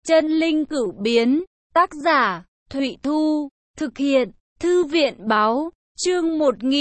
Chân linh cửu biến, tác giả, Thụy Thu, thực hiện, Thư viện báo, chương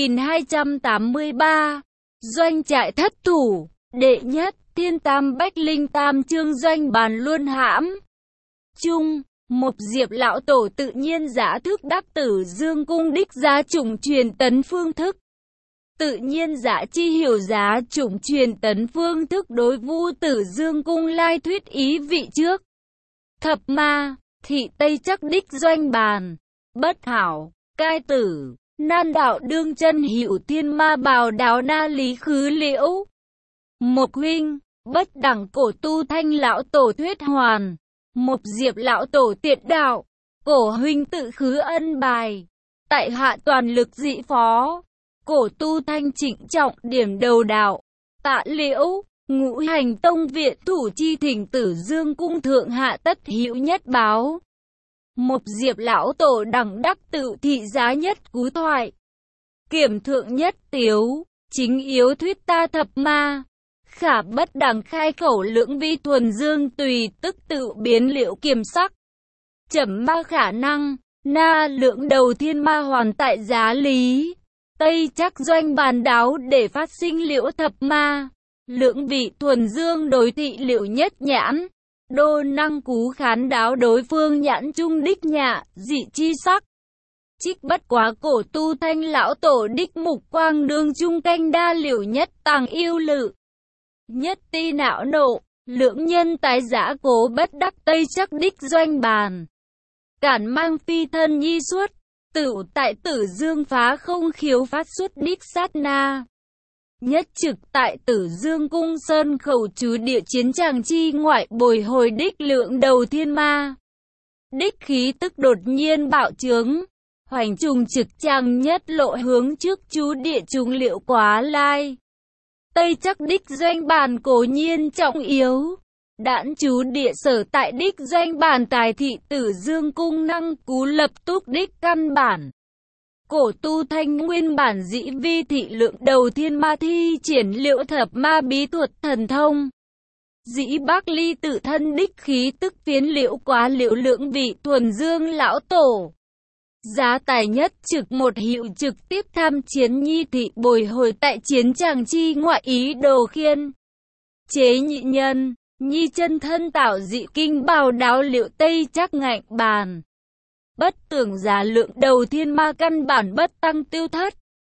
1283, doanh trại thất thủ, đệ nhất, thiên tam bách linh tam chương doanh bàn luôn hãm. Chung, một diệp lão tổ tự nhiên giả thức đắc tử dương cung đích giá chủng truyền tấn phương thức. Tự nhiên giả chi hiểu giá chủng truyền tấn phương thức đối vu tử dương cung lai thuyết ý vị trước. Thập ma, thị tây chắc đích doanh bàn, bất hảo, cai tử, nan đạo đương chân hiệu thiên ma bào đáo na lý khứ liễu. Một huynh, bất đẳng cổ tu thanh lão tổ thuyết hoàn, một diệp lão tổ tiệt đạo, cổ huynh tự khứ ân bài, tại hạ toàn lực dị phó, cổ tu thanh trịnh trọng điểm đầu đạo, tạ liễu. Ngũ hành tông viện thủ chi thỉnh tử dương cung thượng hạ tất hữu nhất báo. Một diệp lão tổ đẳng đắc tự thị giá nhất cú thoại. Kiểm thượng nhất tiếu, chính yếu thuyết ta thập ma. Khả bất đẳng khai khẩu lưỡng vi thuần dương tùy tức tự biến liệu kiềm sắc. Chẩm ma khả năng, na lượng đầu thiên ma hoàn tại giá lý. Tây chắc doanh bàn đáo để phát sinh liễu thập ma. Lưỡng vị thuần dương đối thị liệu nhất nhãn, đô năng cú khán đáo đối phương nhãn trung đích nhạ, dị chi sắc. Trích bất quá cổ tu thanh lão tổ đích mục quang đương trung canh đa liệu nhất tàng yêu lự. Nhất ti não nộ, lưỡng nhân tái giã cố bất đắc tây chắc đích doanh bàn. Cản mang phi thân nhi suốt, tử tại tử dương phá không khiếu phát xuất đích sát na. Nhất trực tại tử dương cung sơn khẩu trú địa chiến tràng chi ngoại bồi hồi đích lượng đầu thiên ma. Đích khí tức đột nhiên bạo trướng, hoành trùng trực tràng nhất lộ hướng trước trú địa trùng liệu quá lai. Tây chắc đích doanh bàn cố nhiên trọng yếu, đãn trú địa sở tại đích doanh bàn tài thị tử dương cung năng cú lập túc đích căn bản. Cổ tu thanh nguyên bản dĩ vi thị lượng đầu thiên ma thi triển liệu thập ma bí thuật thần thông. Dĩ bác ly tự thân đích khí tức phiến liễu quá liễu lượng vị thuần dương lão tổ. Giá tài nhất trực một hiệu trực tiếp tham chiến nhi thị bồi hồi tại chiến tràng chi ngoại ý đồ khiên. Chế nhị nhân, nhi chân thân tạo dị kinh bào đáo liệu tây chắc ngạnh bàn. Bất tưởng giá lượng đầu thiên ma căn bản bất tăng tiêu thất.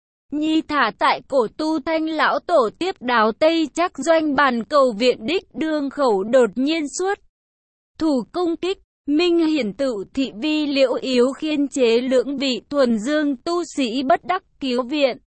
Nhi thả tại cổ tu thanh lão tổ tiếp đáo tây chắc doanh bàn cầu viện đích đương khẩu đột nhiên suốt. Thủ công kích, minh hiển tự thị vi liễu yếu khiên chế lưỡng vị thuần dương tu sĩ bất đắc cứu viện.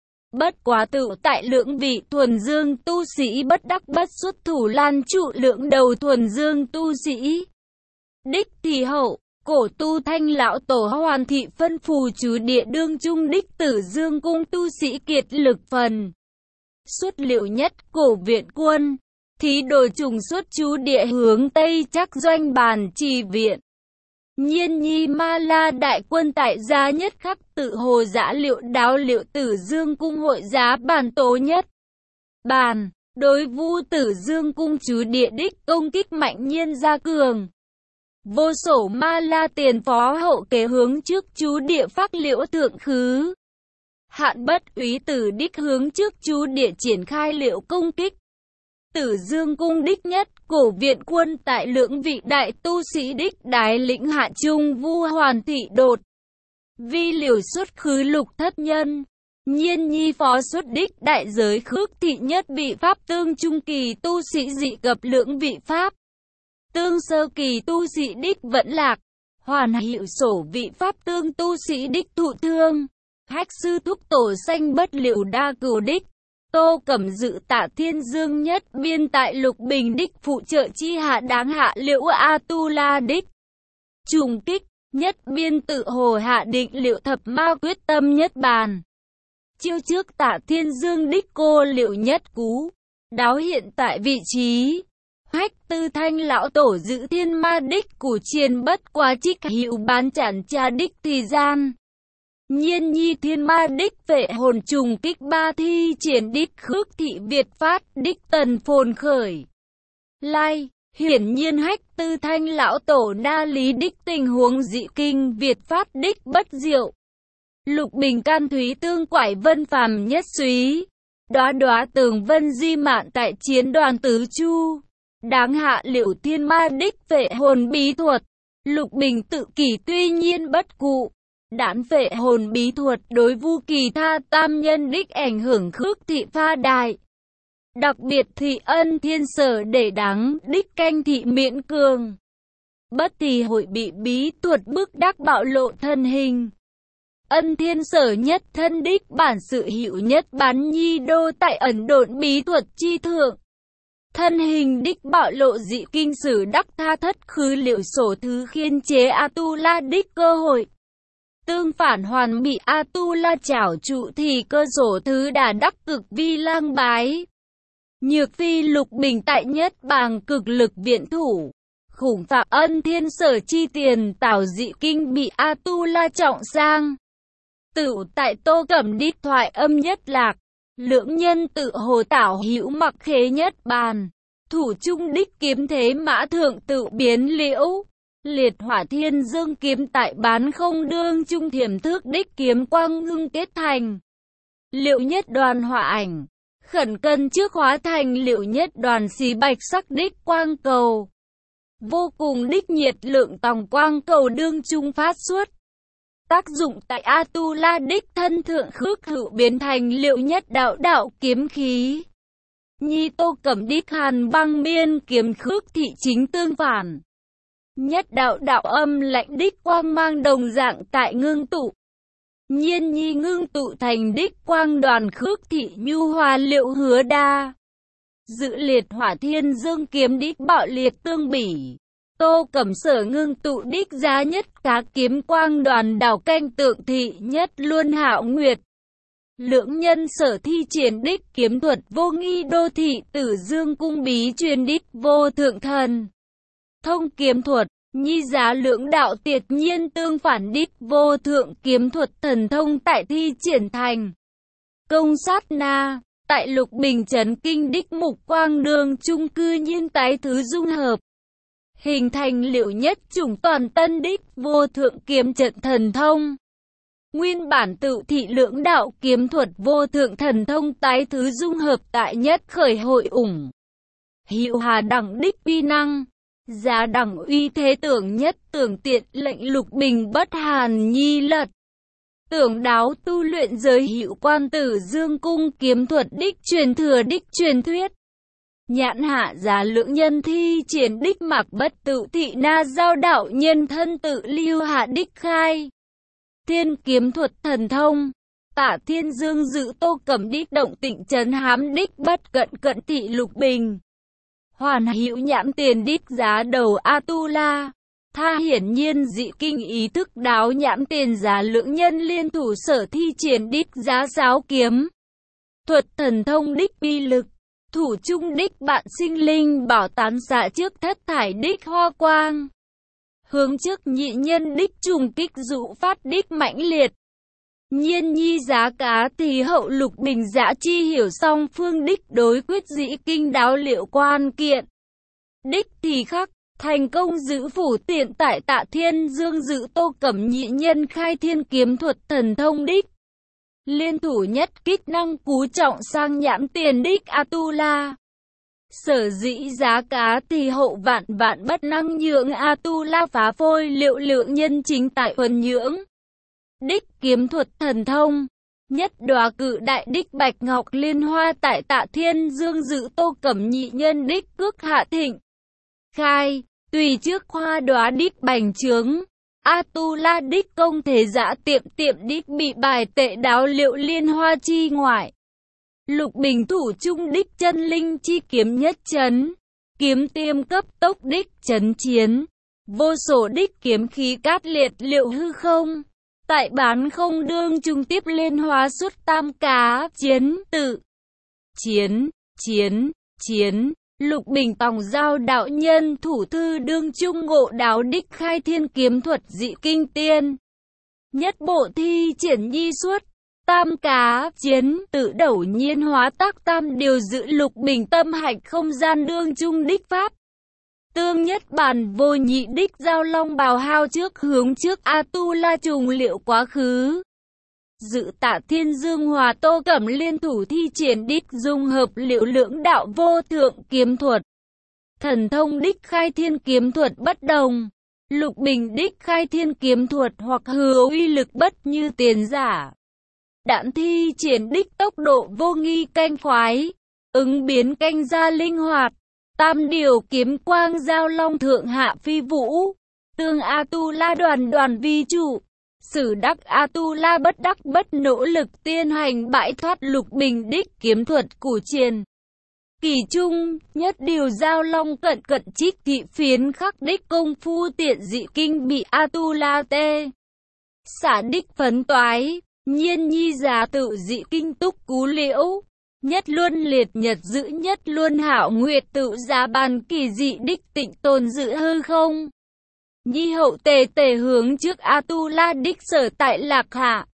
Bất quá tự tại lưỡng vị thuần dương tu sĩ bất đắc bất xuất thủ lan trụ lượng đầu thuần dương tu sĩ. Đích thì hậu. Cổ tu thanh lão tổ hoàn thị phân phù trú địa đương trung đích tử dương cung tu sĩ kiệt lực phần. Xuất liệu nhất cổ viện quân, thí đồ trùng xuất trú địa hướng tây chắc doanh bàn trì viện. Nhiên nhi ma la đại quân tại gia nhất khắc tự hồ giã liệu đáo liệu tử dương cung hội giá bàn tố nhất. Bàn, đối vu tử dương cung trú địa đích công kích mạnh nhiên gia cường. Vô sổ ma la tiền phó hậu kế hướng trước chú địa phát liễu thượng khứ. Hạn bất úy tử đích hướng trước chú địa triển khai liệu công kích. Tử dương cung đích nhất cổ viện quân tại lưỡng vị đại tu sĩ đích đái lĩnh hạ trung vu hoàn thị đột. Vi liều xuất khứ lục thất nhân. Nhiên nhi phó xuất đích đại giới khước thị nhất vị pháp tương trung kỳ tu sĩ dị cập lưỡng vị pháp. Tương sơ kỳ tu sĩ đích vẫn lạc, hoàn hiệu sổ vị pháp tương tu sĩ đích thụ thương, hách sư thúc tổ xanh bất liệu đa cửu đích, tô cẩm dự tạ thiên dương nhất biên tại lục bình đích phụ trợ chi hạ đáng hạ liễu a tu la đích. Trùng kích, nhất biên tự hồ hạ định liệu thập ma quyết tâm nhất bàn. Chiêu trước tạ thiên dương đích cô liệu nhất cú, đáo hiện tại vị trí. Hách tư thanh lão tổ giữ thiên ma đích củ triền bất quá trích hiệu bán chản trà đích thì gian. Nhiên nhi thiên ma đích vệ hồn trùng kích ba thi triển đích khước thị Việt phát đích tần phồn khởi. Lai, Hiển nhiên Hách Tư Thanh lão tổ đa lý đích tình huống dị kinh Việt phát đích bất diệu. Lục bình can thúy tương quải vân phàm nhất súy. Đóa đóa tường vân di mạn tại chiến đoàn tứ chu. Đáng hạ liệu thiên ma đích phệ hồn bí thuật. Lục bình tự kỷ tuy nhiên bất cụ. Đản phệ hồn bí thuật đối vu kỳ tha tam nhân đích ảnh hưởng khước thị pha đại. Đặc biệt thị ân thiên sở để đáng đích canh thị miễn cường. Bất thì hội bị bí thuật bức đắc bạo lộ thân hình. Ân thiên sở nhất thân đích bản sự hữu nhất bán nhi đô tại ẩn độn bí thuật chi thượng. Thân hình đích bạo lộ dị kinh sử đắc tha thất khứ liệu sổ thứ khiên chế Atula đích cơ hội. Tương phản hoàn bị Atula chảo trụ thì cơ sổ thứ đà đắc cực vi lang bái. Nhược phi lục bình tại nhất bàng cực lực viện thủ. Khủng phạm ân thiên sở chi tiền tảo dị kinh bị Atula trọng sang. Tự tại Tô Cẩm đích thoại âm nhất lạc. Lưỡng nhân tự hồ tảo hữu mặc khế nhất bàn. Thủ trung đích kiếm thế mã thượng tự biến liễu. Liệt hỏa thiên dương kiếm tại bán không đương trung thiểm thước đích kiếm quang ngưng kết thành. Liệu nhất đoàn hỏa ảnh. Khẩn cân trước hóa thành liệu nhất đoàn xí bạch sắc đích quang cầu. Vô cùng đích nhiệt lượng tòng quang cầu đương trung phát xuất. Tác dụng tại Atula đích thân thượng khước hữu biến thành liệu nhất đạo đạo kiếm khí. Nhi Tô Cẩm đích hàn băng miên kiếm khước thị chính tương phản. Nhất đạo đạo âm lạnh đích quang mang đồng dạng tại ngưng tụ. Nhiên nhi ngưng tụ thành đích quang đoàn khước thị nhu hòa liệu hứa đa. Dự liệt hỏa thiên dương kiếm đích bạo liệt tương bỉ. Tô Cẩm sở ngưng tụ đích giá nhất cá kiếm quang đoàn đảo canh tượng thị nhất luôn hạo nguyệt. Lưỡng nhân sở thi triển đích kiếm thuật vô nghi đô thị tử dương cung bí truyền đích vô thượng thần. Thông kiếm thuật, nhi giá lưỡng đạo tiệt nhiên tương phản đích vô thượng kiếm thuật thần thông tại thi triển thành. Công sát na, tại lục bình chấn kinh đích mục quang đường trung cư nhiên tái thứ dung hợp. Hình thành liệu nhất chủng toàn tân đích vô thượng kiếm trận thần thông. Nguyên bản tự thị lưỡng đạo kiếm thuật vô thượng thần thông tái thứ dung hợp tại nhất khởi hội ủng. Hiệu hà đẳng đích uy năng. Giá đẳng uy thế tưởng nhất tưởng tiện lệnh lục bình bất hàn nhi lật. Tưởng đáo tu luyện giới hữu quan tử dương cung kiếm thuật đích truyền thừa đích truyền thuyết. Nhãn hạ giá lưỡng nhân thi triển đích mặc bất tự thị na giao đạo nhân thân tự lưu hạ đích khai. Thiên kiếm thuật thần thông. Tả thiên dương dự Tô Cẩm đích động tịnh trấn hám đích bất cận cận thị lục bình. Hoàn hữu nhãn tiền đích giá đầu Atula. Tha hiển nhiên dị kinh ý thức đáo nhãn tiền giá lưỡng nhân liên thủ sở thi triển đích giá giáo kiếm. Thuật thần thông đích bi lực. Thủ trung đích bạn sinh linh bảo tán xạ trước thất thải đích hoa quang. Hướng trước nhị nhân đích trùng kích dụ phát đích mãnh liệt. Nhiên nhi giá cá thì hậu lục bình giã chi hiểu song phương đích đối quyết dĩ kinh đáo liệu quan kiện. Đích thì khắc, thành công giữ phủ tiện tại Tạ Thiên Dương giữ Tô Cẩm nhị nhân khai thiên kiếm thuật thần thông đích. Liên thủ nhất kích năng cú trọng sang nhãn tiền đích Atula. Sở dĩ giá cá thì hậu vạn vạn bất năng nhượng Atula phá phôi liệu lượng nhân chính tại thuần nhưỡng. Đích kiếm thuật thần thông. Nhất đóa cự đại đích bạch ngọc liên hoa tại Tạ Thiên Dương dự Tô Cẩm nhị nhân đích cước hạ thịnh. Khai, tùy trước hoa đóa đích bành trướng. Atula đích công thế giã tiệm đích bị bài tệ đáo liệu liên hoa chi ngoại. Lục bình thủ trung đích chân linh chi kiếm nhất chấn. Kiếm tiêm cấp tốc đích chấn chiến. Vô số đích kiếm khí cát liệt liệu hư không. Tại bán không đương trung tiếp liên hóa suốt tam cá chiến tự. Chiến. Lục bình tòng giao đạo nhân thủ thư đương trung ngộ đáo đích khai thiên kiếm thuật dị kinh tiên. Nhất bộ thi triển nhi suốt. Tam cá chiến tự đẩu nhiên hóa tác tam điều giữ lục bình tâm hạnh không gian đương trung đích pháp. Tương nhất bản vô nhị đích giao long bào hao trước hướng trước Atula trùng liệu quá khứ. Dự Tạ Thiên Dương Hòa Tô Cẩm liên thủ thi triển đích dung hợp liệu lưỡng đạo vô thượng kiếm thuật. Thần thông đích khai thiên kiếm thuật bất đồng. Lục Bình đích khai thiên kiếm thuật hoặc hứa uy lực bất như tiền giả. Đạn thi triển đích tốc độ vô nghi canh khoái. Ứng biến canh gia linh hoạt. Tam điều kiếm quang giao long thượng hạ phi vũ. Tương Atula đoàn vi trụ. Sử đắc Atula bất đắc bất nỗ lực tiên hành bãi thoát Lục Bình đích kiếm thuật củ triền. Kỳ trung, nhất điều giao long cận trích thị phiến khắc đích công phu tiện dị kinh bị Atula tê. Xả đích phấn toái, nhiên nhi giá tự dị kinh túc cú liễu. Nhất luân liệt nhật giữ nhất luân hảo nguyệt tự giá bàn kỳ dị đích tịnh tồn giữ hư không. Nhi hậu tề hướng trước Atula đích sở tại lạc hạ.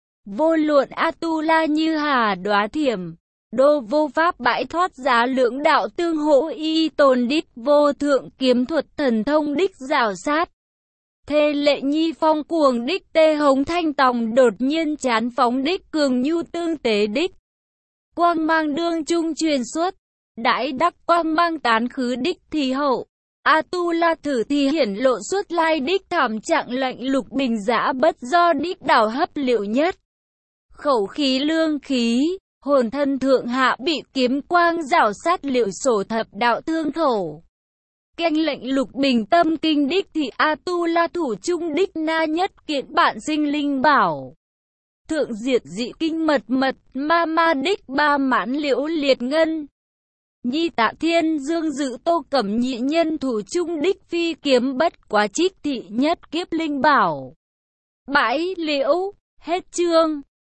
Vô luận Atula như hà đóa thiểm. Đô vô pháp bãi thoát giá lưỡng đạo tương hỗ y tồn đích vô thượng kiếm thuật thần thông đích rào sát. Thê lệ nhi phong cuồng đích tê hống thanh tòng đột nhiên chán phóng đích cường nhu tương tế đích. Quang mang đương trung truyền xuất, đãi đắc quang mang tán khứ đích thì hậu. Atula thử thì hiển lộ suốt lai đích thảm trạng lạnh Lục Bình giã bất do đích đảo hấp liệu nhất. Khẩu khí lương khí. Hồn thân thượng hạ bị kiếm quang rảo sát liệu sổ thập đạo thương khẩu. Canh lệnh Lục Bình tâm kinh đích thì Atula thủ trung đích na nhất kiện bạn sinh linh bảo. Thượng diệt dị kinh mật ma đích ba mãn liễu liệt ngân. Nhi Tạ Thiên Dương dự Tô Cẩm nhị nhân thủ trung đích phi kiếm bất quá trích thị nhất kiếp linh bảo. Bãi liễu, hết chương.